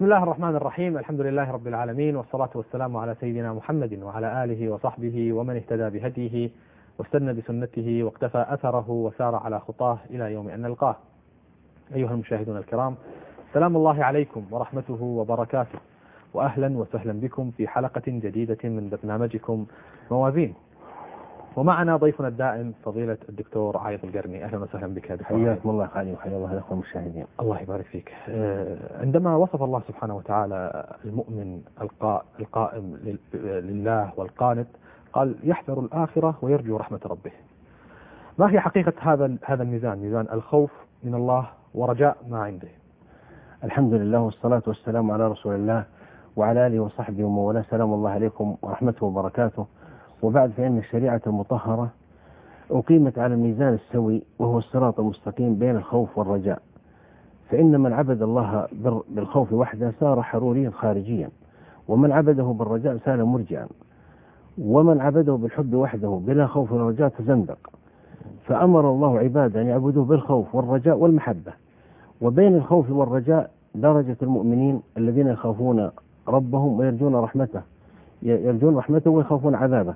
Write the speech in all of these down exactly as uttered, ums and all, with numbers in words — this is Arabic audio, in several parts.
بسم الله الرحمن الرحيم. الحمد لله رب العالمين، والصلاة والسلام على سيدنا محمد وعلى آله وصحبه ومن اهتدى بهديه واستنى بسنته واقتفى أثره وسار على خطاه إلى يوم أن نلقاه. أيها المشاهدون الكرام، سلام الله عليكم ورحمته وبركاته، وأهلا وسهلا بكم في حلقة جديدة من برنامجكم موازين. ومعنا ضيفنا الدائم فضيلة الدكتور عايض القرني. أهلا وسهلا بك يا دكتور. حياكم الله خالي وحيا الله الأخوة المشاهدين. الله يبارك فيك. عندما وصف الله سبحانه وتعالى المؤمن القائم لله والقانت قال يحذر الآخرة ويرجو رحمة ربه. ما هي حقيقة هذا هذا الميزان، ميزان الخوف من الله ورجاء ما عنده؟ الحمد لله والصلاة والسلام على رسول الله وعلى آله وصحبه ومن والاه. سلام الله عليكم ورحمته وبركاته. وبعد، فإن الشريعة المطهرة أقيمت على الميزان السوي، وهو الصراط المستقيم بين الخوف والرجاء. فإن من عبد الله بالخوف وحده صار حروريا خارجيا، ومن عبده بالرجاء سال مرجعا، ومن عبده بالحب وحده بلا خوف ورجاء تزندق. فأمر الله عباده أن يعبدوه بالخوف والرجاء والمحبة. وبين الخوف والرجاء درجة المؤمنين الذين يخافون ربهم ويرجون رحمته يرجون رحمته ويخافون عذابه.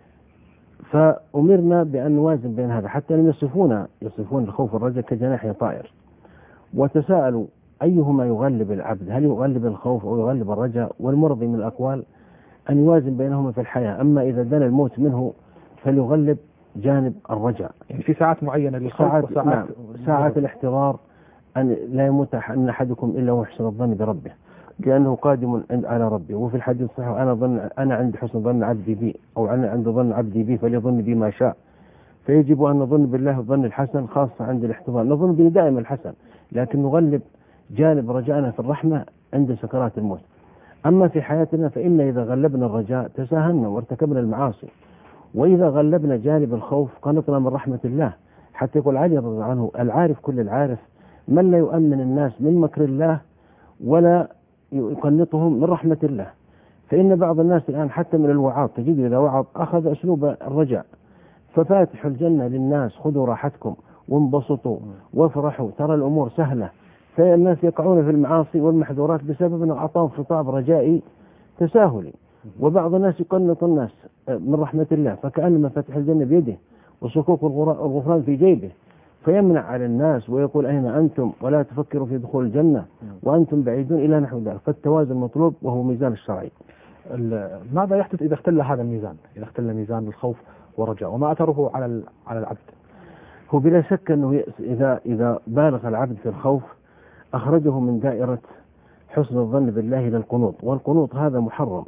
فأمرنا بأن نوازن بين هذا، حتى لم يصفون يصفون الخوف والرجاء كجناح طائر. وتساءلوا أيهما يغلب العبد، هل يغلب الخوف أو يغلب الرجاء؟ والمرضي من الأقوال أن يوازن بينهما في الحياة، أما إذا دنا الموت منه فليغلب جانب الرجاء. يعني في ساعات معينة للخوف ساعات وساعات نعم ساعات الاحتضار، أن لا يموت أن أحدكم إلا ويحسن الظن بربه، لأنه قادم على ربه. وفي الحديث الصحيح أنا ظن أنا عند حسن ظن عبدي بي، أو أنا عند ظن عبدي بي فليظن بي ما شاء. فيجب أن نظن بالله الظن الحسن، خاصة عند الاحتضار. نظن به دائما الحسن، لكن نغلب جانب رجائنا في الرحمة عند سكرات الموت. أما في حياتنا فإن إذا غلبنا الرجاء تساهلنا وارتكبنا المعاصي، وإذا غلبنا جانب الخوف قنطنا من رحمة الله. حتى يقول علي رضي الله عنه: العارف كل العارف من لا يؤمن الناس من مكر الله ولا يقنطهم من رحمة الله. فإن بعض الناس الآن حتى من الوعاظ تجد إذا وعظ أخذ أسلوب الرجاء: ففاتح الجنة للناس خذوا راحتكم وانبسطوا وافرحوا ترى الأمور سهلة. فالناس يقعون في المعاصي والمحذورات بسبب أنه أعطاهم خطاب رجائي تساهلي. وبعض الناس يقنط الناس من رحمة الله، فكأن مفاتيح الجنة بيده وصكوك الغفران في جيبه، فيمنع على الناس ويقول أين أنتم ولا تفكروا في دخول الجنة وأنتم بعيدون إلى نحو ذلك. فالتوازن مطلوب، وهو ميزان الشرعي. ماذا يحدث إذا اختل هذا الميزان، إذا اختل ميزان الخوف والرجاء، وما أثره على على العبد؟ هو بلا شك أنه إذا إذا بالغ العبد في الخوف أخرجه من دائرة حسن الظن بالله إلى القنوط، والقنوط هذا محرم.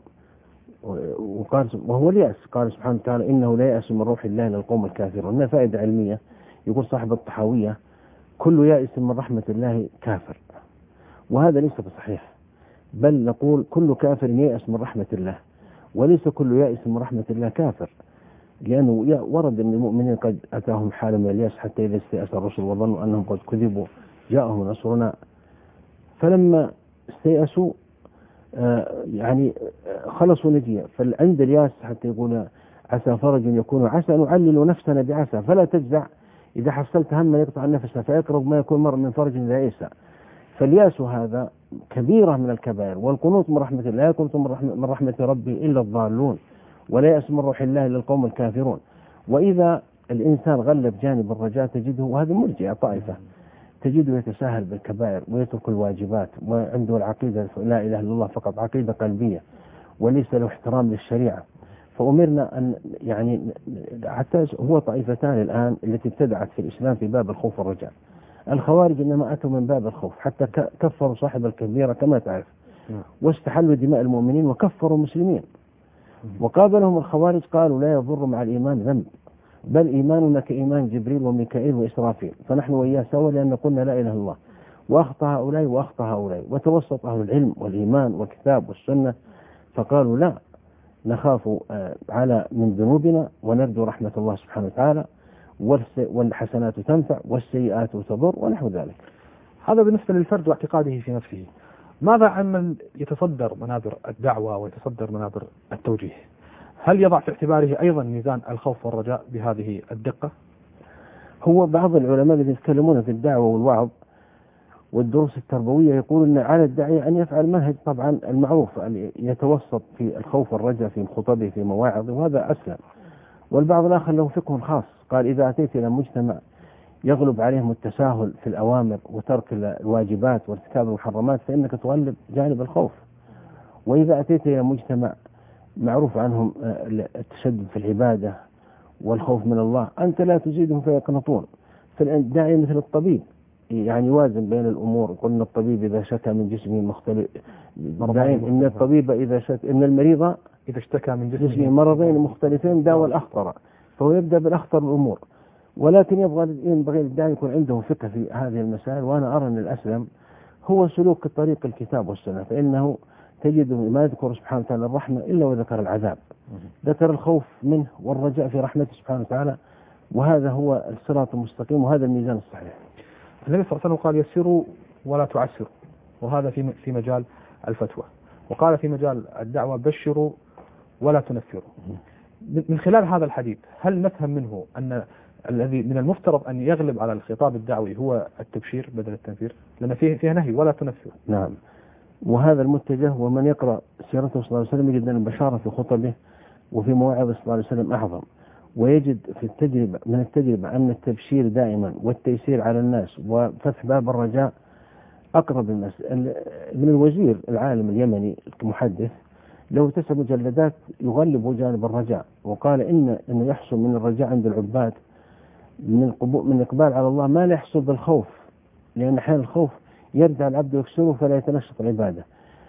وقال وهو اليأس. قال سبحانه وتعالى: إنه لا يأس من روح الله إلا القوم الكافرون. هنا فائدة علمية. يقول صاحب الطحاوية: كل يائس من رحمة الله كافر. وهذا ليس بصحيح، بل نقول كل كافر ييأس من رحمة الله، وليس كل يائس من رحمة الله كافر. لأنه ورد أن المؤمنين قد أتاهم حال من اليأس حتى إذا استيأس الرسل وظنوا أنهم قد كذبوا جاءهم نصرنا. فلما استيأسوا آه يعني خلصوا نجيا. فعند الياس حتى يقول عسى فرج يكون عسى نعلل نفسنا بعسى فلا تجزع إذا حصلت هما يقطع النفس فيقرب ما يكون مر من فرج لا يسع. فالياس هذا كبيرة من الكبائر. والقنوط من رحمة الله: لا يقنط من رحمة, من رحمة ربي إلا الضالون، ولا يأس من روح الله إلا القوم الكافرون. وإذا الإنسان غلب جانب الرجاء تجده، وهذا مرجع طائفة، تجده يتساهل بالكبائر ويترك الواجبات، وعنده العقيدة لا إله إلا الله فقط، عقيدة قلبية، وليس له احترام للشريعة. فأمرنا أن يعني حتى هو طائفتان الآن التي ابتدعت في الإسلام في باب الخوف والرجاء. الخوارج إنما أتوا من باب الخوف، حتى كفروا صاحب الكبيرة كما تعرف، واستحلوا دماء المؤمنين وكفروا المسلمين. وقابلهم الخوارج قالوا: لا يضر مع الإيمان ذنب، بل إيماننا كإيمان جبريل وميكائيل وإسرافيل، فنحن وإياه سوا لأن قلنا لا إله إلا الله. وأخطأ هؤلاء وأخطأ هؤلاء، وتوسط أهل العلم والإيمان والكتاب والسنة فقالوا: لا، نخاف على من ذنوبنا ونرجو رحمة الله سبحانه وتعالى، والحسنات تنفع والسيئات تضر ونحو ذلك. هذا بالنسبة للفرد واعتقاده في نفسه. ماذا عن من يتصدر منابر الدعوة ويتصدر منابر التوجيه؟ هل يضع في اعتباره أيضا ميزان الخوف والرجاء بهذه الدقة؟ هو بعض العلماء الذين يتكلمون في الدعوة والوعظ والدروس التربوية، يقول أن على الداعية أن يفعل منهج طبعا المعروف، أن يتوسط في الخوف والرجاء في خطبه في مواعظه، وهذا أسلم. والبعض الآخر له فقه خاص، قال إذا أتيت إلى مجتمع يغلب عليهم التساهل في الأوامر وترك الواجبات وارتكاب المحرمات فإنك تغلب جانب الخوف. وإذا أتيت إلى مجتمع معروف عنهم التشدد في العبادة والخوف من الله أنت لا تزيدهم فيقنطون. فالداعي مثل الطبيب، يعني يوازن بين الأمور. قلنا الطبيب إذا شكى من جسمه مختلف، إن الطبيب إذا شكى إن المريض إذا اشتكى من جسمه جسمه مرضين مختلفين داوى الأخطر، فهو يبدأ بالأخطر الأمور. ولكن يبغى ينبغي للداعي يكون عنده فقه في هذه المسائل. وأنا أرى أن الأسلم هو سلوك طريق الكتاب والسنة، فإنه تجد ما يذكر سبحانه وتعالى الرحمة إلا وذكر العذاب، ذكر الخوف منه والرجاء في رحمته سبحانه وتعالى، وهذا هو الصراط المستقيم وهذا الميزان الصحيح. النبي صلى الله عليه وسلم قال يسروا ولا تعسروا، وهذا في في مجال الفتوى. وقال في مجال الدعوة بشروا ولا تنفروا. من خلال هذا الحديث هل نفهم منه أن الذي من المفترض أن يغلب على الخطاب الدعوي هو التبشير بدل التنفير، لأن فيه فيها نهي ولا تنفروا؟ نعم، وهذا المتجه. ومن يقرأ سيرته صلى الله عليه وسلم يجد أن البشارة في خطبه وفي مواعظه صلى الله عليه وسلم أعظم، ويجد في التجربة من التجربة أن التبشير دائما والتيسير على الناس وفتح باب الرجاء أقرب الناس. ابن الوزير العالم اليمني المحدث له تسع مجلدات يغلب جانب الرجاء، وقال إن إنه يحصل من الرجاء عند العباد من القبول من الإقبال على الله ما لا يحصل بالخوف، لأن أحيانا الخوف يردع العبد ويكسره فلا يتنشط العبادة.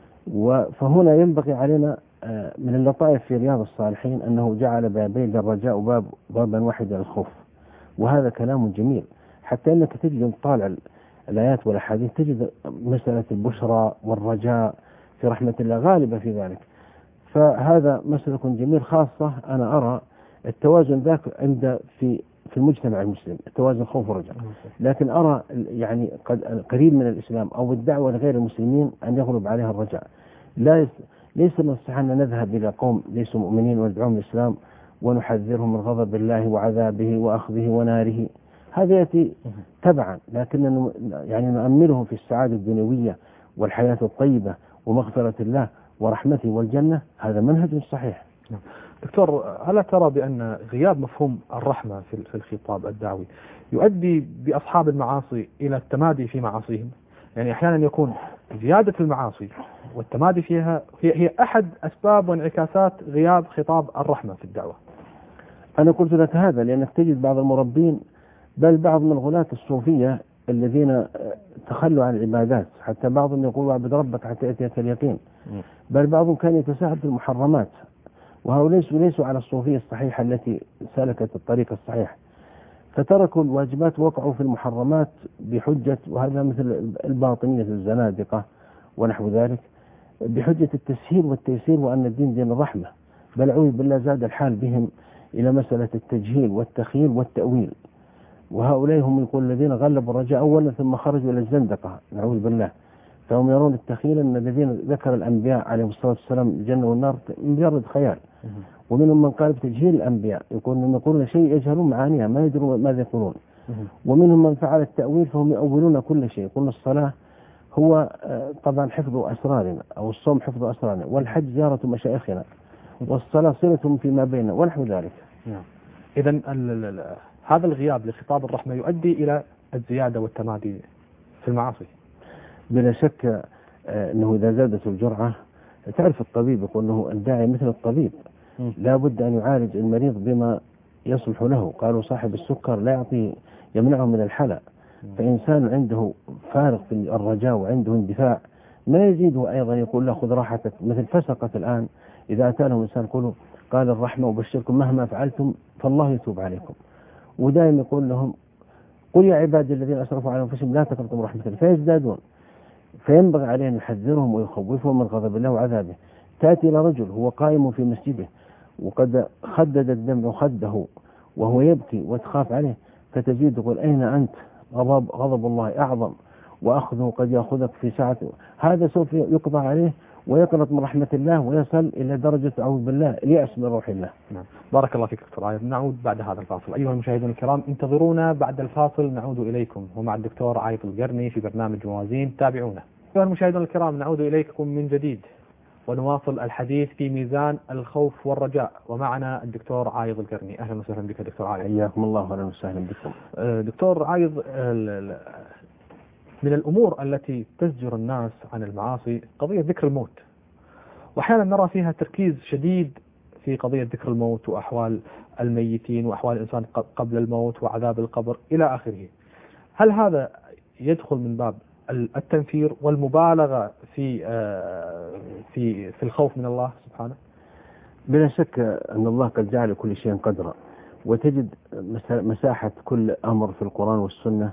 فهنا ينبغي علينا من اللطائف في رياض الصالحين أنه جعل بابين للرجاء وباب بابا واحدا للخوف، وهذا كلام جميل. حتى أنك تجد طالع الآيات والأحاديث تجد مسألة البشرى والرجاء في رحمة الله غالبة في ذلك. فهذا مسلك جميل، خاصة أنا أرى التوازن ذاك عند في في المجتمع المسلم، التوازن خوف ورجاء. لكن أرى يعني قد قريب من الإسلام أو الدعوة لغير المسلمين أن يغلب عليها الرجاء. لا ليس من الصحة أن نذهب إلى قوم ليسوا مؤمنين وندعوهم الإسلام ونحذرهم من غضب الله وعذابه وأخذه وناره، هذا يأتي تبعا، لكن يعني نؤملهم في السعادة الدنيوية والحياة الطيبة ومغفرة الله ورحمته والجنة، هذا منهج صحيح. دكتور، هل ترى بأن غياب مفهوم الرحمة في الخطاب الدعوي يؤدي بأصحاب المعاصي إلى التمادي في معاصيهم؟ يعني أحيانا يكون زيادة المعاصي والتمادي فيها هي هي أحد أسباب وانعكاسات غياب خطاب الرحمة في الدعوة. أنا قلت لك هذا لأنك تجد بعض المربين بل بعض من غلاة الصوفية الذين تخلوا عن العبادات، حتى بعضهم يقول اعبد ربك حتى يأتيك اليقين، بل بعضهم كان يتساهل في المحرمات، وهؤلاء ليسوا ليسوا على الصوفية الصحيحة التي سلكت الطريق الصحيح، فتركوا الواجبات ووقعوا في المحرمات بحجة، وهذا مثل الباطنية الزنادقة ونحو ذلك، بحجة التسهيل والتيسير وأن الدين دين الرحمة. بل أعوذ بالله زاد الحال بهم إلى مسألة التجهيل والتخيل والتأويل. وهؤلاء هم يقول الذين غلبوا الرجاء أولا ثم خرجوا إلى الزندقة نعوذ بالله، فهم يرون التخيل أن الذين ذكر الأنبياء عليهم الصلاة والسلام الجنة والنار مجرد خيال. ومنهم من قال بتجهيل الأنبياء، يقولون يقولون شيء يجهلون معانيها ما يدرون ماذا يقولون. ومنهم من فعل التأويل فهم يؤولون كل شيء، يقولون الصلاة هو طبعا حفظ أسرارنا، أو الصوم حفظ أسرارنا، والحج زيارة مشايخنا، والصلاة صلة فيما بيننا ونحو ذلك. إذن هذا الغياب لخطاب الرحمة يؤدي إلى الزيادة والتمادي في المعاصي بلا شك. أنه إذا زادت الجرعة، تعرف الطبيب يقول أنه الداعي مثل الطبيب، لا بد أن يعالج المريض بما يصلح له. قالوا صاحب السكر لا يعطي يمنعه من الحلى، فإنسان عنده فارغ في الرجاء وعنده اندفاع ما يزيده أيضا يقول له خذ راحتك. مثل فسقة الآن إذا أتى لهم إنسان يقولوا قال الرحمة وبشركم مهما فعلتم فالله يتوب عليكم، ودائما يقول لهم قل يا عبادي الذين أسرفوا على أنفسهم لا تقنطوا من رحمة الله، فيزدادون. فينبغي عليه أن يحذرهم ويخوفهم من غضب الله وعذابه. تأتي إلى رجل هو قائم في مسجده وقد خدد الدم خده وهو يبكي وتخاف عليه، فتزيد تقول أين أنت؟ غضب, غضب الله أعظم وأخذه قد يأخذك في ساعة، هذا سوف يقضى عليه ويقنط من رحمة الله ويصل إلى درجة أعوذ بالله اليأس من روح الله. نعم. بارك الله فيك دكتور عايض. نعود بعد هذا الفاصل. أيها المشاهدون الكرام، انتظرونا بعد الفاصل، نعود إليكم ومع الدكتور عايض القرني في برنامج موازين، تابعونا. أيها المشاهدون الكرام، نعود إليكم من جديد ونواصل الحديث في ميزان الخوف والرجاء، ومعنا الدكتور عايض القرني. أهلا وسهلا بك دكتور عايض. حياكم الله وأهلا وسهلا بكم. دكتور عايض، من الأمور التي تزجر الناس عن المعاصي قضية ذكر الموت، وأحيانا نرى فيها تركيز شديد في قضية ذكر الموت وأحوال الميتين وأحوال الإنسان قبل الموت وعذاب القبر إلى آخره. هل هذا يدخل من باب التنفير والمبالغة في في في الخوف من الله سبحانه؟ بلا شك أن الله قد جعل كل شيء قدرا، وتجد مساحة كل أمر في القرآن والسنة،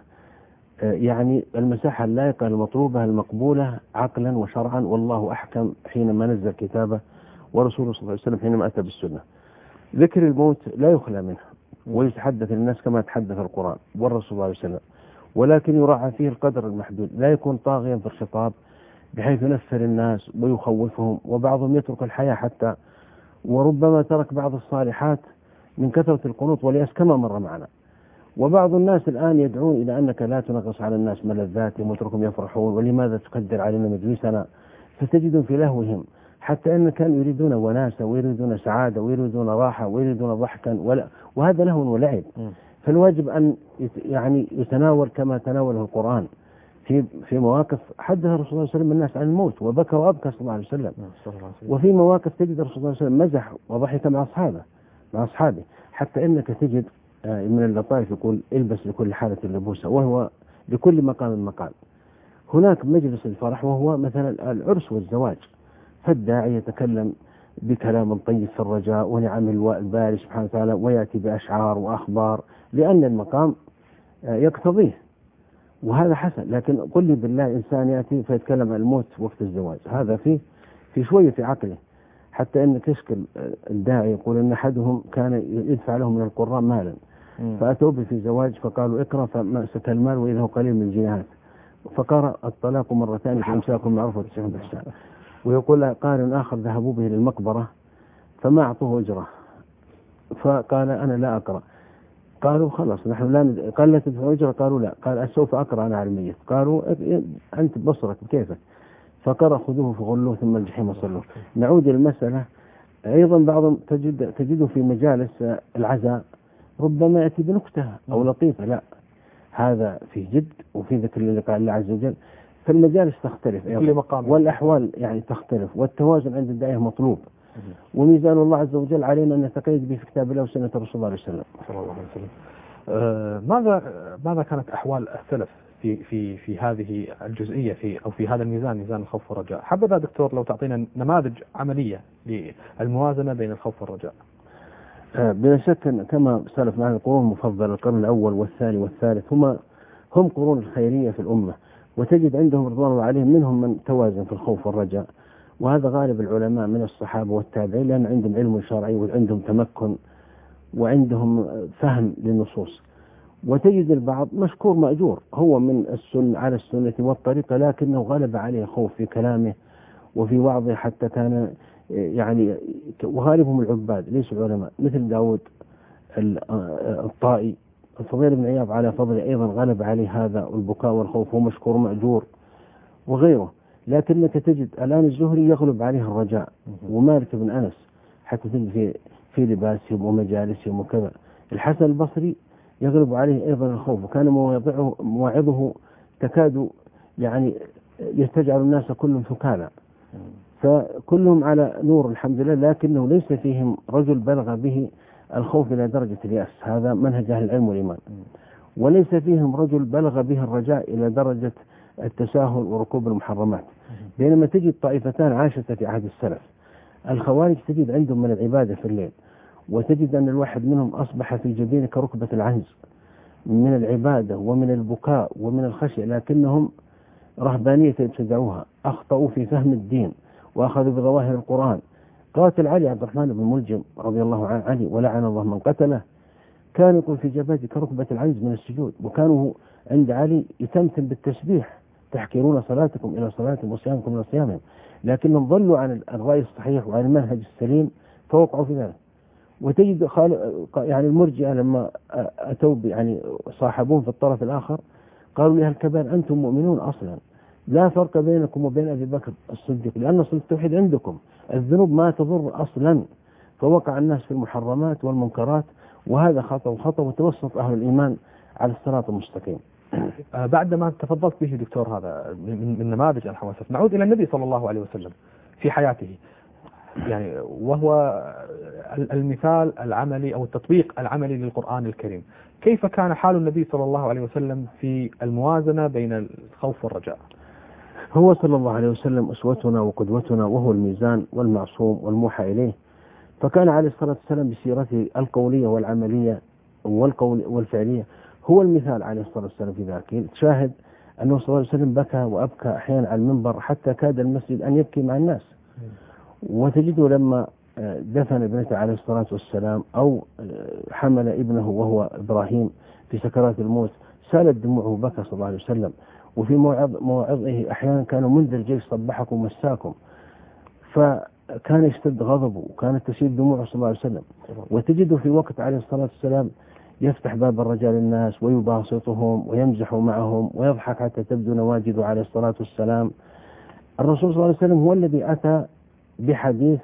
يعني المساحة اللائقة المطلوبة المقبولة عقلا وشرعا، والله أحكم حينما نزل كتابه ورسوله صلى الله عليه وسلم حينما أتى بالسنة. ذكر الموت لا يخلى منه ويتحدث الناس كما تحدث القرآن والرسول صلى الله عليه وسلم، ولكن يراعى فيه القدر المحدود، لا يكون طاغيا في الخطاب بحيث ينفر الناس ويخوفهم، وبعضهم يترك الحياة حتى، وربما ترك بعض الصالحات من كثرة القنوط واليأس كما مر معنا. وبعض الناس الآن يدعون إلى أنك لا تنغص على الناس ملذاتهم واتركهم يفرحون، ولماذا تقدر علينا مجلسنا، فتجدون في لهوهم، حتى أن كانوا يريدون وناسة ويريدون سعادة ويريدون راحة ويريدون ضحكا، ولا وهذا لهو ولعب. فالواجب أن يعني يتناول كما تناوله القرآن في في مواقف حدث الرسول صلى الله عليه وسلم الناس عن الموت وبكى وأبكى صلى الله عليه وسلم، وفي مواقف تجد الرسول صلى الله عليه وسلم مزح وضحك مع أصحابه مع أصحابه حتى أنك تجد من اللطائف يقول البس لكل حالة لبوسة، وهو لكل مقام مقال. هناك مجلس الفرح وهو مثلا العرس والزواج، فالداعي يتكلم بكلام طيب في الرجاء ونعم الباري سبحانه وتعالى، ويأتي بأشعار وأخبار لأن المقام يقتضيه، وهذا حسن. لكن قل لي بالله إنسان يأتي فيتكلم عن الموت وقت الزواج، هذا فيه في شوية في عقله، حتى أن تشكل الداعي يقول أن أحدهم كان يدفع له من القراء مالا، فأتوا به في زواج فقالوا اقرأ فمأسك المال وإذا هو قليل من الجنيهات، فقرأ الطلاق مرتين فإمساك معروف وتسعون بإحسان. ويقول قارئ آخر ذهبوا به للمقبرة فما أعطوه أجره، فقال أنا لا أقرأ. قالوا خلاص نحن لا ند... قال لا تدفع أجره، قالوا لا، قال سوف أقرأ أنا على الميت، قالوا أنت بصرك كيفك، فقرأ خذوه فغلوه ثم الجحيم صلوه. نعود إلى المسألة. أيضا بعضهم تجد تجده في مجالس العزاء ربما يأتي بنكتة أو لطيفة، لا، هذا في جد وفي ذكر لقاء الله عز وجل. فالمجالس تختلف والأحوال يعني تختلف، والتوازن عند الداعية مطلوب، وميزان الله عز وجل علينا أن نتقيد به في كتاب الله وسنة الرسول صلى الله عليه وسلم. صلى الله عليه وسلم. آه ماذا ماذا كانت أحوال السلف في في في هذه الجزئية في أو في هذا الميزان، ميزان الخوف والرجاء؟ حبذا دكتور لو تعطينا نماذج عملية للموازنة بين الخوف والرجاء. آه بلا شك كما سلف معنا القرون المفضلة، القرن الأول والثاني والثالث هم هم قرون الخيرية في الأمة، وتجد عندهم رضوان الله عليهم منهم من توازن في الخوف والرجاء، وهذا غالب العلماء من الصحابة والتابعين، لأن عندهم علم شرعي وعندهم تمكن وعندهم فهم للنصوص. وتجد البعض مشكور مأجور، هو من السنة على السنة والطريقة، لكنه غلب عليه خوف في كلامه وفي وعظه، حتى كان يعني وغالبهم العباد ليسوا علماء، مثل داود الطائي، الفضيل بن عياض على فضل أيضا غلب عليه هذا البكاء والخوف، هو مشكور مأجور وغيره. لكنك تجد الآن الزهري يغلب عليه الرجاء، ومالك بن أنس حتى تجد في في لباسهم ومجالسهم وكذا. الحسن البصري يغلب عليه أيضا الخوف، وكان مواعظه مواعظه تكاد يعني يستجعل الناس كلهم ثكالا، فكلهم على نور الحمد لله، لكنه ليس فيهم رجل بلغ به الخوف إلى درجة اليأس، هذا منهج أهل العلم والإيمان، وليس فيهم رجل بلغ به الرجاء إلى درجة التساهل وركوب المحرمات. بينما تجد طائفتان عاشتا في عهد السلف، الخوارج تجد عندهم من العبادة في الليل، وتجد أن الواحد منهم أصبح في جبينه كركبة العنز من العبادة ومن البكاء ومن الخشية، لكنهم رهبانية ابتدعوها، أخطأوا في فهم الدين وأخذوا بظواهر القرآن. قاتل علي عبد الرحمن بن ملجم رضي الله عنه علي ولعن الله من قتله، كان يقول في جبهته كركبة العنز من السجود، وكانوا عند علي يتمتم بالتسبيح، تحكرون صلاتكم إلى صلاتهم وصيامكم إلى صيامهم. لكنهم ضلوا عن الرأي الصحيح وعن المنهج السليم فوقعوا في ذلك. وتجد يعني المرجئة لما أتوا يعني صاحبون في الطرف الآخر قالوا لأهل الكبائر أنتم مؤمنون أصلا، لا فرق بينكم وبين أبي بكر الصديق، لأن أصل التوحيد عندكم، الذنوب ما تضر أصلا. فوقع الناس في المحرمات والمنكرات، وهذا خطأ وخطأ، وتوسط أهل الإيمان على الصراط المستقيم. بعد ما تفضلت به دكتور هذا من, من نماذج الحواسف، نعود إلى النبي صلى الله عليه وسلم في حياته، يعني وهو المثال العملي أو التطبيق العملي للقرآن الكريم. كيف كان حال النبي صلى الله عليه وسلم في الموازنة بين الخوف والرجاء؟ هو صلى الله عليه وسلم أسوتنا وقدوتنا، وهو الميزان والمعصوم والموحى إليه. فكان عليه الصلاة والسلام بسيرته القولية والعملية والقول والفعلية هو المثال عليه الصلاة والسلام في ذلك. تشاهد أنه صلى الله عليه وسلم بكى وأبكى أحيانا على المنبر حتى كاد المسجد أن يبكي مع الناس. وتجده لما دفن ابنته عليه الصلاة والسلام أو حمل ابنه وهو إبراهيم في سكرات الموت سالت دموعه بكى صلى الله عليه وسلم. وفي موعظه أحيانا كانوا منذر جيش صبحكم مساكم، فكان يشتد غضبه وكانت تسيل دموعه صلى الله عليه وسلم. وتجده في وقت عليه الصلاة والسلام يفتح باب الرجال للناس ويباسطهم ويمزح معهم ويضحك حتى تبدو نواجذه عليه الصلاة والسلام. الرسول صلى الله عليه وسلم هو الذي أتى بحديث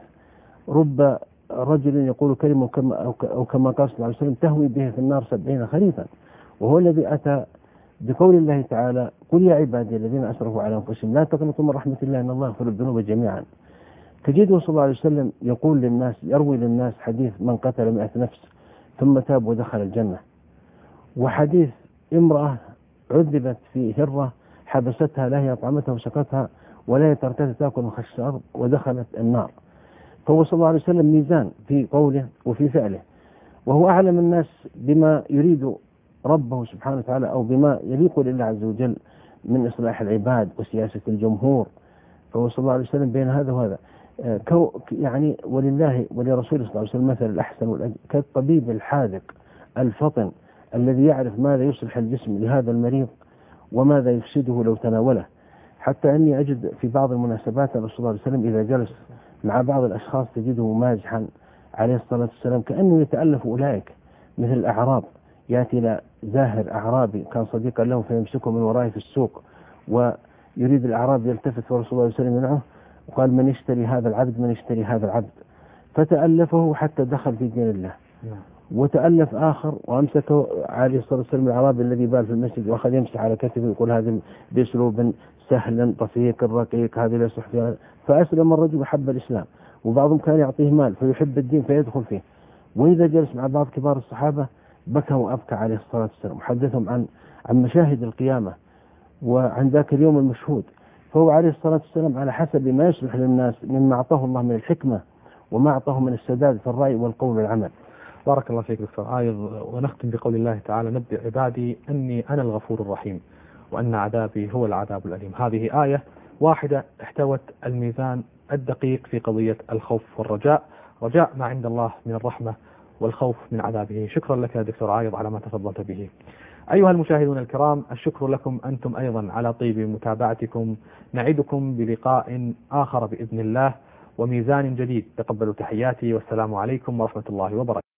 رب رجل يقول كلمة كما أو كما قال صلى الله عليه وسلم تهوي به في النار سبعين خريفا، وهو الذي أتى بقول الله تعالى قل يا عبادي الذين أسرفوا على أنفسهم لا تقنطوا من رحمة الله إن الله يغفر الذنوب جميعا. تجده صلى الله عليه وسلم يقول للناس يروي للناس حديث من قتل مئة نفس ثم تاب ودخل الجنة، وحديث امرأة عذبت في هرة حبستها لا هي أطعمتها وسقتها ولا هي تركتها تأكل من خشاش الأرض ودخلت النار. فهو صلى الله عليه وسلم ميزان في قوله وفي فعله، وهو أعلم الناس بما يريد ربه سبحانه وتعالى أو بما يليق لله عز وجل من إصلاح العباد وسياسة الجمهور. فهو صلى الله عليه وسلم بين هذا وهذا يعني ولله ولرسوله صلى الله عليه وسلم مثل الأحسن كالطبيب الحاذق الفطن الذي يعرف ماذا يصلح الجسم لهذا المريض وماذا يفسده لو تناوله. حتى أني أجد في بعض المناسبات الرسول صلى الله عليه وسلم إذا جلس مع بعض الأشخاص تجده مازحا عليه الصلاة والسلام كأنه يتألف أولئك مثل الأعراب، يأتي إلى زاهر أعرابي كان صديقا له فيمسكه من ورائه في السوق ويريد الأعراب يلتفت ورسول الله صلى الله عليه وسلم يمنعه وقال من يشتري هذا العبد من يشتري هذا العبد، فتألفه حتى دخل في دين الله. وتألف آخر وأمسكه عليه الصلاة والسلام الأعرابي الذي بال في المسجد وأخذ يمسح على كتفه ويقول هذا بأسلوب سهل طفيق رقيق هذه لا صحفة، فأسلم الرجل وحب الإسلام. وبعضهم كان يعطيه مال فيحب الدين فيدخل فيه. وإذا جلس مع بعض كبار الصحابة بكى وأبكى عليه الصلاة والسلام وحدثهم عن عن مشاهد القيامة وعن ذاك اليوم المشهود. فهو عليه الصلاة والسلام على حسب ما يصلح للناس مما أعطاه الله من الحكمة وما أعطاه من السداد في الرأي والقول والعمل. بارك الله فيك دكتور عايض. ونختم بقول الله تعالى نبئ عبادي أني أنا الغفور الرحيم وأن عذابي هو العذاب الأليم. هذه آية واحدة احتوت الميزان الدقيق في قضية الخوف والرجاء، رجاء ما عند الله من الرحمة والخوف من عذابه. شكرا لك يا دكتور عايض على ما تفضلت به. أيها المشاهدون الكرام، الشكر لكم أنتم أيضا على طيب متابعتكم. نعدكم بلقاء آخر بإذن الله وميزان جديد. تقبلوا تحياتي والسلام عليكم ورحمة الله وبركاته.